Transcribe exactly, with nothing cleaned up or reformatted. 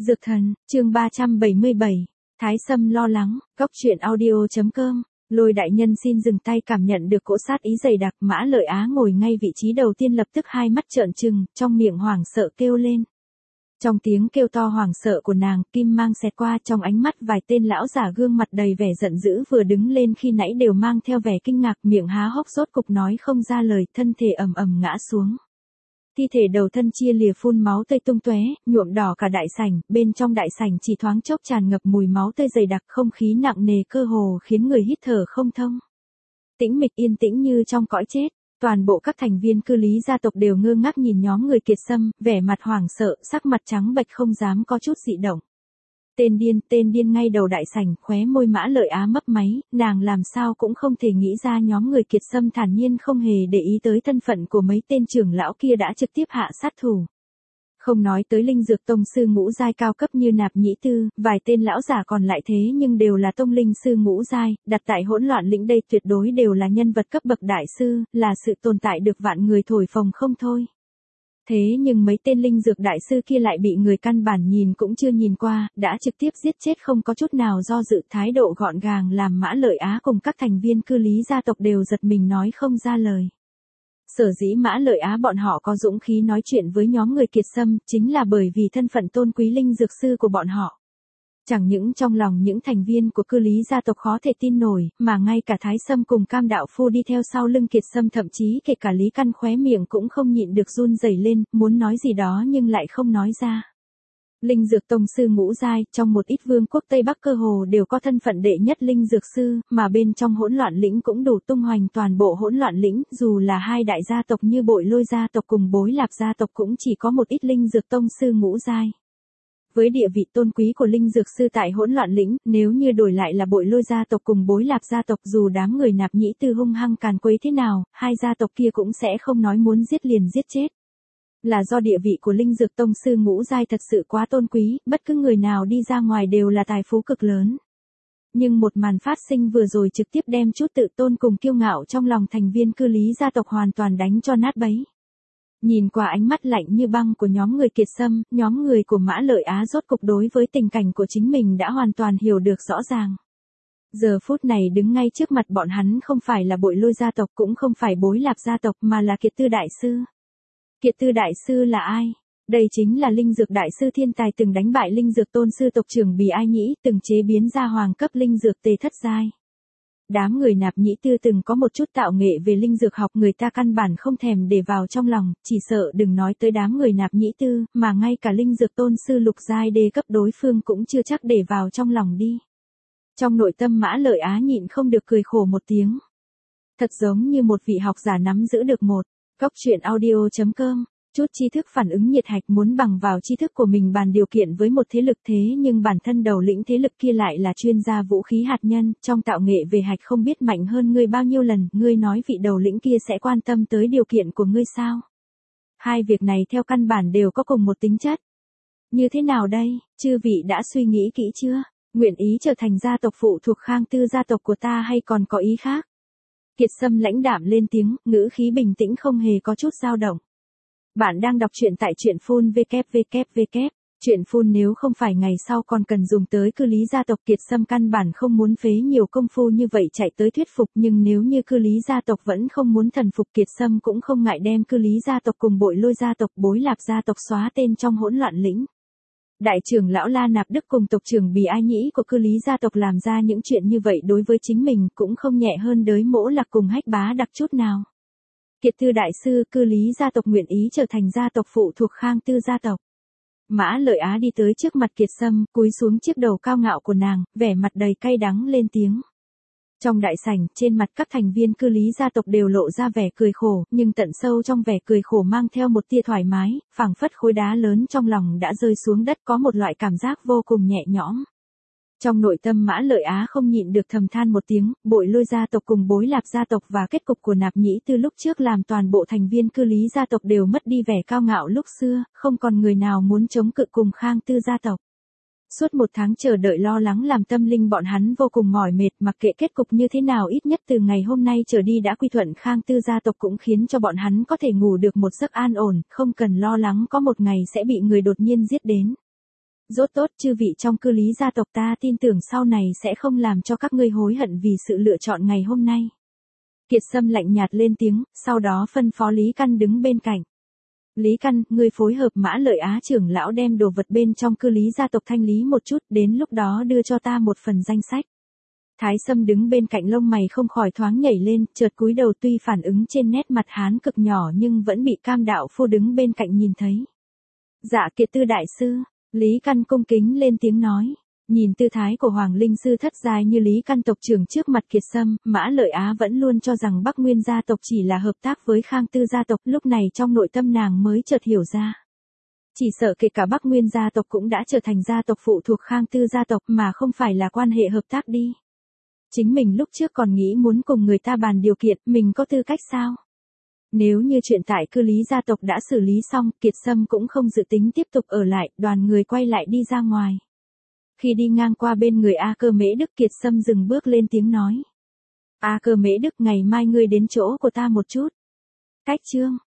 Dược thần, chương ba trăm bảy mươi bảy, Thái Sâm lo lắng, góc truyện audio.com, Lôi đại nhân xin dừng tay cảm nhận được cỗ sát ý dày đặc. Mã Lợi Á ngồi ngay vị trí đầu tiên lập tức hai mắt trợn trừng, trong miệng hoảng sợ kêu lên. Trong tiếng kêu to hoảng sợ của nàng, kim mang xẹt qua trong ánh mắt vài tên lão giả gương mặt đầy vẻ giận dữ vừa đứng lên khi nãy đều mang theo vẻ kinh ngạc, miệng há hốc rốt cục nói không ra lời, thân thể ầm ầm ngã xuống. Thi thể đầu thân chia lìa phun máu tươi tung tóe, nhuộm đỏ cả đại sảnh, bên trong đại sảnh chỉ thoáng chốc tràn ngập mùi máu tươi dày đặc, không khí nặng nề cơ hồ khiến người hít thở không thông. Tĩnh mịch yên tĩnh như trong cõi chết, toàn bộ các thành viên cư lý gia tộc đều ngơ ngác nhìn nhóm người Kiệt Sâm, vẻ mặt hoảng sợ, sắc mặt trắng bệch không dám có chút dị động. Tên điên, tên điên ngay đầu đại sảnh, khóe môi Mã Lợi Á mấp máy, nàng làm sao cũng không thể nghĩ ra nhóm người Kiệt Sâm thản nhiên không hề để ý tới thân phận của mấy tên trưởng lão kia đã trực tiếp hạ sát thủ. Không nói tới linh dược tông sư ngũ giai cao cấp như Nạp Nhĩ Tư, vài tên lão giả còn lại thế nhưng đều là tông linh sư ngũ giai, đặt tại hỗn loạn lĩnh đây tuyệt đối đều là nhân vật cấp bậc đại sư, là sự tồn tại được vạn người thổi phồng không thôi. Thế nhưng mấy tên linh dược đại sư kia lại bị người căn bản nhìn cũng chưa nhìn qua, đã trực tiếp giết chết không có chút nào do dự, thái độ gọn gàng làm Mã Lợi Á cùng các thành viên cư lý gia tộc đều giật mình nói không ra lời. Sở dĩ Mã Lợi Á bọn họ có dũng khí nói chuyện với nhóm người Kiệt Sâm, chính là bởi vì thân phận tôn quý linh dược sư của bọn họ. Chẳng những trong lòng những thành viên của cư lý gia tộc khó thể tin nổi, mà ngay cả Thái Sâm cùng Cam Đạo Phu đi theo sau lưng Kiệt Sâm, thậm chí kể cả Lý Căn khóe miệng cũng không nhịn được run rẩy lên, muốn nói gì đó nhưng lại không nói ra. Linh dược tông sư ngũ giai, trong một ít vương quốc Tây Bắc cơ hồ đều có thân phận đệ nhất linh dược sư, mà bên trong hỗn loạn lĩnh cũng đủ tung hoành toàn bộ hỗn loạn lĩnh, dù là hai đại gia tộc như Bội Lôi gia tộc cùng Bối Lạp gia tộc cũng chỉ có một ít linh dược tông sư ngũ giai. Với địa vị tôn quý của linh dược sư tại hỗn loạn lĩnh, nếu như đổi lại là Bội Lôi gia tộc cùng Bối Lạp gia tộc, dù đám người Nạp Nhĩ Tư hung hăng càn quấy thế nào, hai gia tộc kia cũng sẽ không nói muốn giết liền giết chết. Là do địa vị của linh dược tông sư ngũ giai thật sự quá tôn quý, bất cứ người nào đi ra ngoài đều là tài phú cực lớn. Nhưng một màn phát sinh vừa rồi trực tiếp đem chút tự tôn cùng kiêu ngạo trong lòng thành viên cư lý gia tộc hoàn toàn đánh cho nát bấy. Nhìn qua ánh mắt lạnh như băng của nhóm người Kiệt Sâm, nhóm người của Mã Lợi Á rốt cục đối với tình cảnh của chính mình đã hoàn toàn hiểu được rõ ràng. Giờ phút này đứng ngay trước mặt bọn hắn không phải là Bội Lôi gia tộc, cũng không phải Bối Lạp gia tộc, mà là Kiệt Tư đại sư. Kiệt Tư đại sư là ai? Đây chính là linh dược đại sư thiên tài từng đánh bại linh dược tôn sư tộc trưởng Bì Ai Nhĩ, từng chế biến ra hoàng cấp linh dược tề thất giai. Đám người Nạp Nhĩ Tư từng có một chút tạo nghệ về linh dược học, người ta căn bản không thèm để vào trong lòng, chỉ sợ đừng nói tới đám người Nạp Nhĩ Tư, mà ngay cả linh dược tôn sư lục giai đê cấp đối phương cũng chưa chắc để vào trong lòng đi. Trong nội tâm Mã Lợi Á nhịn không được cười khổ một tiếng. Thật giống như một vị học giả nắm giữ được một góc truyện audio.com, chút tri thức phản ứng nhiệt hạch muốn bằng vào tri thức của mình bàn điều kiện với một thế lực, thế nhưng bản thân đầu lĩnh thế lực kia lại là chuyên gia vũ khí hạt nhân, trong tạo nghệ về hạch không biết mạnh hơn ngươi bao nhiêu lần, ngươi nói vị đầu lĩnh kia sẽ quan tâm tới điều kiện của ngươi sao? Hai việc này theo căn bản đều có cùng một tính chất. Như thế nào đây, chư vị đã suy nghĩ kỹ chưa? Nguyện ý trở thành gia tộc phụ thuộc Khang Tư gia tộc của ta hay còn có ý khác? Kiệt Sâm lãnh đạm lên tiếng, ngữ khí bình tĩnh không hề có chút dao động. Bạn đang đọc truyện tại truyện phun vê kép vê kép vê kép. Truyện phun nếu không phải ngày sau còn cần dùng tới cư lý gia tộc, Kiệt Sâm căn bản không muốn phế nhiều công phu như vậy chạy tới thuyết phục, nhưng nếu như cư lý gia tộc vẫn không muốn thần phục, Kiệt Sâm cũng không ngại đem cư lý gia tộc cùng Bội Lôi gia tộc, Bối Lạp gia tộc xóa tên trong hỗn loạn lĩnh. Đại trưởng lão La Nạp Đức cùng tộc trưởng Bì Ai Nhĩ của cư lý gia tộc làm ra những chuyện như vậy đối với chính mình cũng không nhẹ hơn Đới Mỗ Lạc cùng Hách Bá Đặc chút nào. Kiệt Tư đại sư, cư lý gia tộc nguyện ý trở thành gia tộc phụ thuộc Khang Tư gia tộc. Mã Lợi Á đi tới trước mặt Kiệt Sâm, cúi xuống chiếc đầu cao ngạo của nàng, vẻ mặt đầy cay đắng lên tiếng. Trong đại sảnh, trên mặt các thành viên cư lý gia tộc đều lộ ra vẻ cười khổ, nhưng tận sâu trong vẻ cười khổ mang theo một tia thoải mái, phảng phất khối đá lớn trong lòng đã rơi xuống đất, có một loại cảm giác vô cùng nhẹ nhõm. Trong nội tâm Mã Lợi Á không nhịn được thầm than một tiếng, Bội Lôi gia tộc cùng Bối Lạp gia tộc và kết cục của Nạp Nhĩ Tư lúc trước làm toàn bộ thành viên cư lý gia tộc đều mất đi vẻ cao ngạo lúc xưa, không còn người nào muốn chống cự cùng Khang Tư gia tộc. Suốt một tháng chờ đợi lo lắng làm tâm linh bọn hắn vô cùng mỏi mệt, mặc kệ kết cục như thế nào ít nhất từ ngày hôm nay trở đi đã quy thuận Khang Tư gia tộc cũng khiến cho bọn hắn có thể ngủ được một giấc an ổn, không cần lo lắng có một ngày sẽ bị người đột nhiên giết đến. Rốt tốt, chư vị trong cư Lý gia tộc, ta tin tưởng sau này sẽ không làm cho các ngươi hối hận vì sự lựa chọn ngày hôm nay. Kiệt Sâm lạnh nhạt lên tiếng, sau đó phân phó Lý Căn đứng bên cạnh. Lý Căn, ngươi phối hợp Mã Lợi Á trưởng lão đem đồ vật bên trong cư Lý gia tộc thanh lý một chút, đến lúc đó đưa cho ta một phần danh sách. Thái Sâm đứng bên cạnh lông mày không khỏi thoáng nhảy lên, chợt cúi đầu, tuy phản ứng trên nét mặt hán cực nhỏ nhưng vẫn bị Cam đạo phu đứng bên cạnh nhìn thấy. Dạ Kiệt Tư đại sư, Lý Căn cung kính lên tiếng nói. Nhìn tư thái của Hoàng Linh sư thất giai như Lý Căn tộc trưởng trước mặt Kiệt Sâm, Mã Lợi Á vẫn luôn cho rằng Bắc Nguyên gia tộc chỉ là hợp tác với Khang Tư gia tộc, lúc này trong nội tâm nàng mới chợt hiểu ra. Chỉ sợ kể cả Bắc Nguyên gia tộc cũng đã trở thành gia tộc phụ thuộc Khang Tư gia tộc mà không phải là quan hệ hợp tác đi. Chính mình lúc trước còn nghĩ muốn cùng người ta bàn điều kiện, mình có tư cách sao? Nếu như chuyện tại cư Lý gia tộc đã xử lý xong, Kiệt Sâm cũng không dự tính tiếp tục ở lại, đoàn người quay lại đi ra ngoài. Khi đi ngang qua bên người A Cơ Mễ Đức, Kiệt Sâm dừng bước lên tiếng nói. A Cơ Mễ Đức, ngày mai ngươi đến chỗ của ta một chút. Cách chương.